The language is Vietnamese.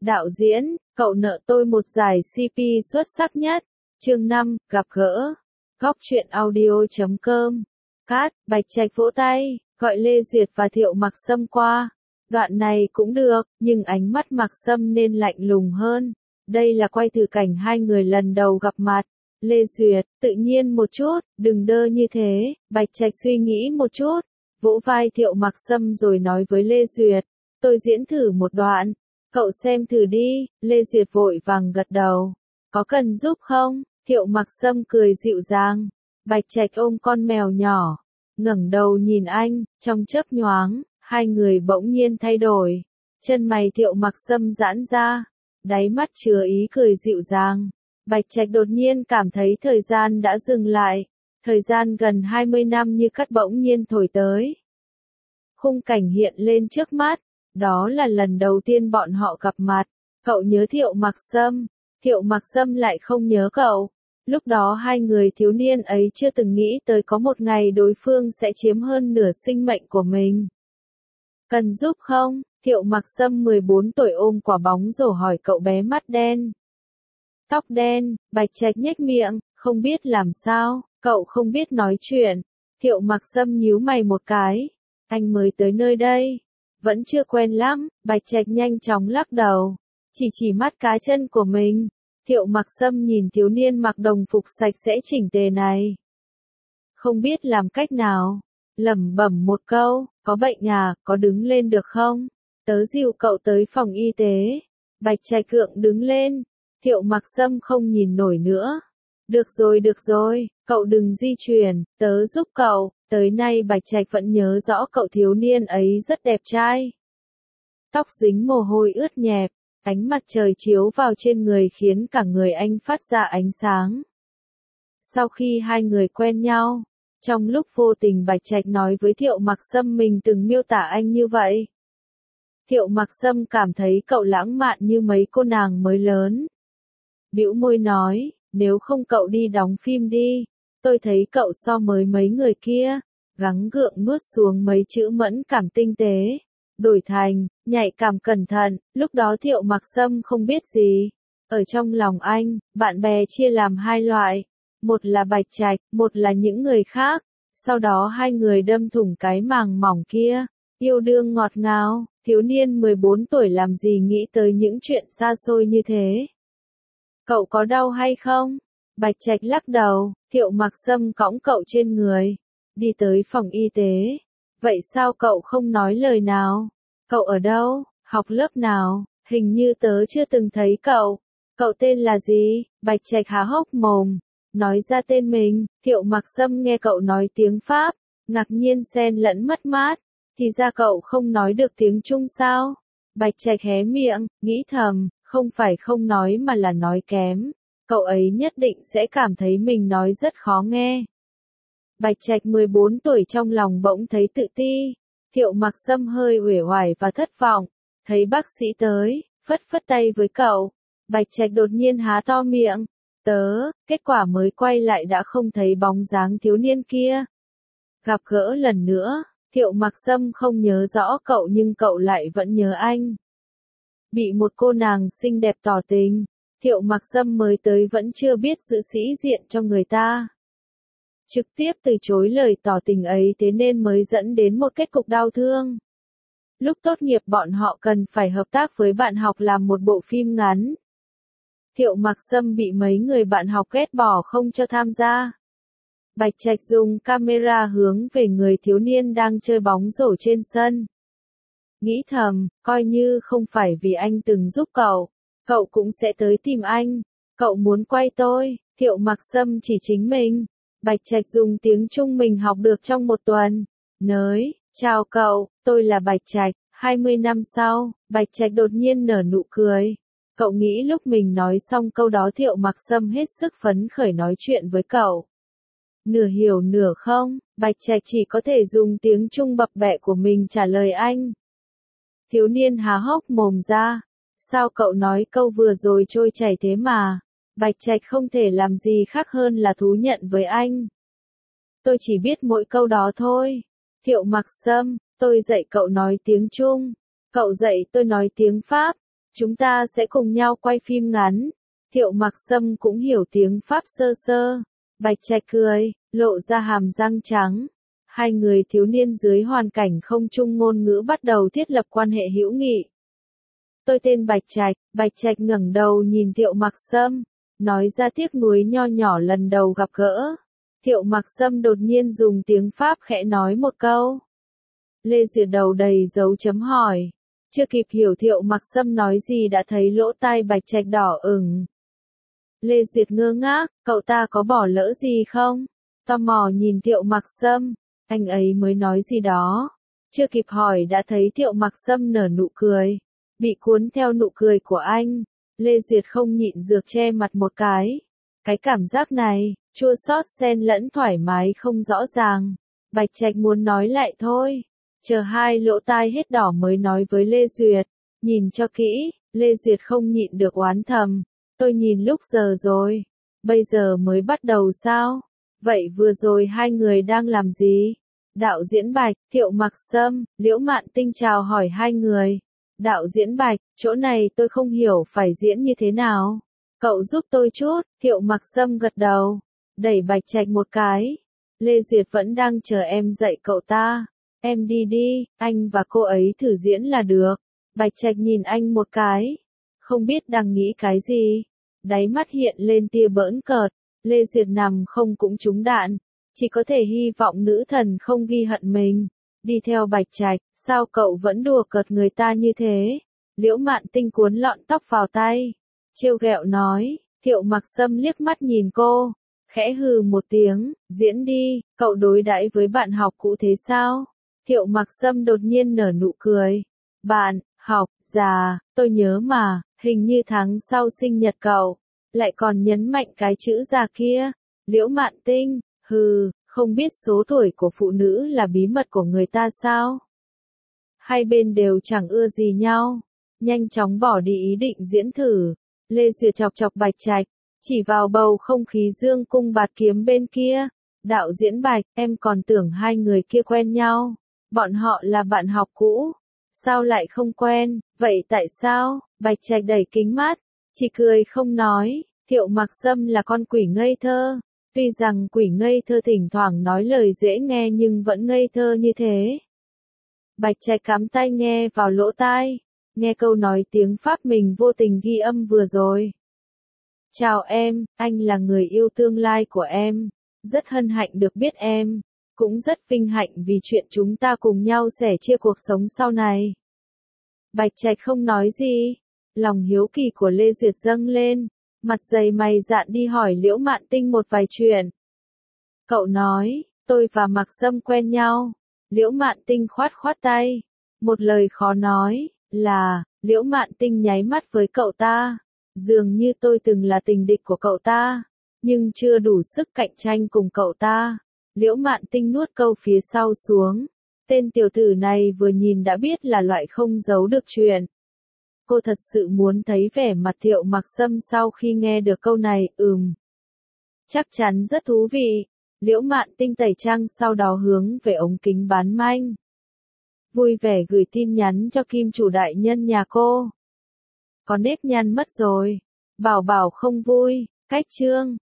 Đạo diễn, cậu nợ tôi một giải CP xuất sắc nhất. Chương 5, gặp gỡ. Góc truyện audio.com. Cát, Bạch Trạch vỗ tay, gọi Lê Duyệt và Thiệu Mặc Sâm qua. Đoạn này cũng được, nhưng ánh mắt Mặc Sâm nên lạnh lùng hơn. Đây là quay từ cảnh hai người lần đầu gặp mặt. Lê Duyệt, tự nhiên một chút, đừng đơ như thế. Bạch Trạch suy nghĩ một chút, vỗ vai Thiệu Mặc Sâm rồi nói với Lê Duyệt, tôi diễn thử một đoạn. Cậu xem thử đi. Lê Duyệt vội vàng gật đầu. Có cần giúp không? Thiệu Mặc Sâm cười dịu dàng. Bạch Trạch ôm con mèo nhỏ, ngẩng đầu nhìn anh, trong chớp nhoáng, hai người bỗng nhiên thay đổi. Chân mày Thiệu Mặc Sâm giãn ra, đáy mắt chứa ý cười dịu dàng. Bạch Trạch đột nhiên cảm thấy thời gian đã dừng lại, thời gian gần 20 năm như cắt bỗng nhiên thổi tới. Khung cảnh hiện lên trước mắt, đó là lần đầu tiên bọn họ gặp mặt. Cậu nhớ Thiệu Mặc Sâm, Thiệu Mặc Sâm lại không nhớ cậu. Lúc đó hai người thiếu niên ấy chưa từng nghĩ tới có một ngày đối phương sẽ chiếm hơn nửa sinh mệnh của mình. Cần giúp không? Thiệu Mặc Sâm 14 tuổi ôm quả bóng rổ hỏi cậu bé mắt đen, tóc đen. Bạch Trạch nhếch miệng, không biết làm sao, cậu không biết nói chuyện. Thiệu Mặc Sâm nhíu mày một cái, anh mới tới nơi đây, vẫn chưa quen lắm. Bạch Trạch nhanh chóng lắc đầu, chỉ mắt cá chân của mình. Thiệu Mặc Sâm nhìn thiếu niên mặc đồng phục sạch sẽ chỉnh tề này, không biết làm cách nào, lẩm bẩm một câu, có bệnh à, có đứng lên được không? Tớ dìu cậu tới phòng y tế. Bạch Trạch Cượng đứng lên. Thiệu Mặc Sâm không nhìn nổi nữa. Được rồi, cậu đừng di chuyển, tớ giúp cậu. Tới nay Bạch Trạch vẫn nhớ rõ cậu thiếu niên ấy rất đẹp trai. Tóc dính mồ hôi ướt nhẹp, ánh mặt trời chiếu vào trên người khiến cả người anh phát ra ánh sáng. Sau khi hai người quen nhau, trong lúc vô tình Bạch Trạch nói với Thiệu Mặc Sâm mình từng miêu tả anh như vậy. Thiệu Mặc Sâm cảm thấy cậu lãng mạn như mấy cô nàng mới lớn. Bĩu môi nói, nếu không cậu đi đóng phim đi, tôi thấy cậu so mới mấy người kia. Gắng gượng nuốt xuống mấy chữ mẫn cảm tinh tế, đổi thành, nhạy cảm cẩn thận. Lúc đó Thiệu Mặc Sâm không biết gì. Ở trong lòng anh, bạn bè chia làm hai loại. Một là Bạch Trạch, một là những người khác. Sau đó hai người đâm thủng cái màng mỏng kia. Yêu đương ngọt ngào, thiếu niên 14 tuổi làm gì nghĩ tới những chuyện xa xôi như thế. Cậu có đau hay không? Bạch Trạch lắc đầu. Thiệu Mặc Sâm cõng cậu trên người, đi tới phòng y tế. Vậy sao cậu không nói lời nào? Cậu ở đâu? Học lớp nào? Hình như tớ chưa từng thấy cậu. Cậu tên là gì? Bạch Trạch há hốc mồm, nói ra tên mình. Thiệu Mặc Sâm nghe cậu nói tiếng Pháp, ngạc nhiên xen lẫn mất mát. Thì ra cậu không nói được tiếng Trung sao? Bạch Trạch hé miệng, nghĩ thầm, không phải không nói mà là nói kém. Cậu ấy nhất định sẽ cảm thấy mình nói rất khó nghe. Bạch Trạch 14 tuổi trong lòng bỗng thấy tự ti. Thiệu Mặc Sâm hơi uể oải và thất vọng. Thấy bác sĩ tới, phất phất tay với cậu. Bạch Trạch đột nhiên há to miệng. Kết quả mới quay lại đã không thấy bóng dáng thiếu niên kia. Gặp gỡ lần nữa, Thiệu Mặc Sâm không nhớ rõ cậu nhưng cậu lại vẫn nhớ anh. Bị một cô nàng xinh đẹp tỏ tình, Thiệu Mặc Sâm mới tới vẫn chưa biết giữ sĩ diện cho người ta. Trực tiếp từ chối lời tỏ tình ấy, thế nên mới dẫn đến một kết cục đau thương. Lúc tốt nghiệp bọn họ cần phải hợp tác với bạn học làm một bộ phim ngắn. Thiệu Mặc Sâm bị mấy người bạn học ghét bỏ không cho tham gia. Bạch Trạch dùng camera hướng về người thiếu niên đang chơi bóng rổ trên sân. Nghĩ thầm, coi như không phải vì anh từng giúp cậu, cậu cũng sẽ tới tìm anh. Cậu muốn quay tôi. Thiệu Mặc Sâm chỉ chính mình. Bạch Trạch dùng tiếng Trung mình học được trong một tuần. Nới, chào cậu, tôi là Bạch Trạch. 20 năm sau, Bạch Trạch đột nhiên nở nụ cười. Cậu nghĩ lúc mình nói xong câu đó Thiệu Mặc Sâm hết sức phấn khởi nói chuyện với cậu. Nửa hiểu nửa không, Bạch Trạch chỉ có thể dùng tiếng Trung bập bẹ của mình trả lời anh. Thiếu niên há hốc mồm ra. Sao cậu nói câu vừa rồi trôi chảy thế mà? Bạch Trạch không thể làm gì khác hơn là thú nhận với anh. Tôi chỉ biết mỗi câu đó thôi. Thiệu Mặc Sâm, tôi dạy cậu nói tiếng Trung, cậu dạy tôi nói tiếng Pháp. Chúng ta sẽ cùng nhau quay phim ngắn. Thiệu Mặc Sâm cũng hiểu tiếng Pháp sơ sơ. Bạch Trạch cười, lộ ra hàm răng trắng. Hai người thiếu niên dưới hoàn cảnh không chung ngôn ngữ bắt đầu thiết lập quan hệ hữu nghị. Tôi tên Bạch Trạch ngẩng đầu nhìn Thiệu Mặc Sâm, nói ra tiếc nuối nho nhỏ lần đầu gặp gỡ. Thiệu Mặc Sâm đột nhiên dùng tiếng Pháp khẽ nói một câu. Lê Duyệt đầu đầy dấu chấm hỏi. Chưa kịp hiểu Thiệu Mặc Sâm nói gì đã thấy lỗ tai Bạch Trạch đỏ ửng. Lê Duyệt ngơ ngác, cậu ta có bỏ lỡ gì không? Tò mò nhìn Thiệu Mặc Sâm, anh ấy mới nói gì đó. Chưa kịp hỏi đã thấy Thiệu Mặc Sâm nở nụ cười. Bị cuốn theo nụ cười của anh, Lê Duyệt không nhịn được che mặt một cái. Cái cảm giác này, chua xót xen lẫn thoải mái không rõ ràng. Bạch Trạch muốn nói lại thôi. Chờ hai lỗ tai hết đỏ mới nói với Lê Duyệt. Nhìn cho kỹ, Lê Duyệt không nhịn được oán thầm. Tôi nhìn lúc giờ rồi. Bây giờ mới bắt đầu sao? Vậy vừa rồi hai người đang làm gì? Đạo diễn Bạch, Thiệu Mặc Sâm, Liễu Mạn Tinh chào hỏi hai người. Đạo diễn Bạch, chỗ này tôi không hiểu phải diễn như thế nào. Cậu giúp tôi chút. Thiệu Mặc Sâm gật đầu, đẩy Bạch Trạch một cái. Lê Duyệt vẫn đang chờ em dạy cậu ta. Em đi đi, anh và cô ấy thử diễn là được. Bạch Trạch nhìn anh một cái, không biết đang nghĩ cái gì. Đáy mắt hiện lên tia bỡn cợt. Lê Duyệt nằm không cũng trúng đạn, chỉ có thể hy vọng nữ thần không ghi hận mình. Đi theo Bạch Trạch, sao cậu vẫn đùa cợt người ta như thế? Liễu Mạn Tinh cuốn lọn tóc vào tay, trêu ghẹo nói. Thiệu Mặc Sâm liếc mắt nhìn cô, khẽ hừ một tiếng, diễn đi, cậu đối đãi với bạn học cũ thế sao? Thiệu Mặc Sâm đột nhiên nở nụ cười. Bạn học già, tôi nhớ mà, hình như tháng sau sinh nhật cậu. Lại còn nhấn mạnh cái chữ già kia. Liễu Mạn Tinh, hừ, không biết số tuổi của phụ nữ là bí mật của người ta sao? Hai bên đều chẳng ưa gì nhau, nhanh chóng bỏ đi ý định diễn thử. Lê Duyệt chọc chọc Bạch Trạch, chỉ vào bầu không khí dương cung bạt kiếm bên kia. Đạo diễn Bạch, em còn tưởng hai người kia quen nhau. Bọn họ là bạn học cũ. Sao lại không quen, vậy tại sao? Bạch Trạch đẩy kính mắt, chỉ cười không nói. Thiệu Mặc Sâm là con quỷ ngây thơ. Tuy rằng quỷ ngây thơ thỉnh thoảng nói lời dễ nghe nhưng vẫn ngây thơ như thế. Bạch Trạch cắm tai nghe vào lỗ tai, nghe câu nói tiếng Pháp mình vô tình ghi âm vừa rồi. Chào em, anh là người yêu tương lai của em. Rất hân hạnh được biết em. Cũng rất vinh hạnh vì chuyện chúng ta cùng nhau sẻ chia cuộc sống sau này. Bạch Trạch không nói gì. Lòng hiếu kỳ của Lê Duyệt dâng lên. Mặt dày mày dạn đi hỏi Liễu Mạn Tinh một vài chuyện. Cậu nói, tôi và Mặc Sâm quen nhau. Liễu Mạn Tinh khoát khoát tay. Một lời khó nói, là, Liễu Mạn Tinh nháy mắt với cậu ta. Dường như tôi từng là tình địch của cậu ta, nhưng chưa đủ sức cạnh tranh cùng cậu ta. Liễu Mạn Tinh nuốt câu phía sau xuống. Tên tiểu tử này vừa nhìn đã biết là loại không giấu được chuyện. Cô thật sự muốn thấy vẻ mặt Thiệu Mặc Sâm sau khi nghe được câu này, chắc chắn rất thú vị. Liễu Mạn Tinh tẩy trang sau đó hướng về ống kính bán manh. Vui vẻ gửi tin nhắn cho Kim chủ đại nhân nhà cô. Có nếp nhăn mất rồi. Bảo bảo không vui, cách chương.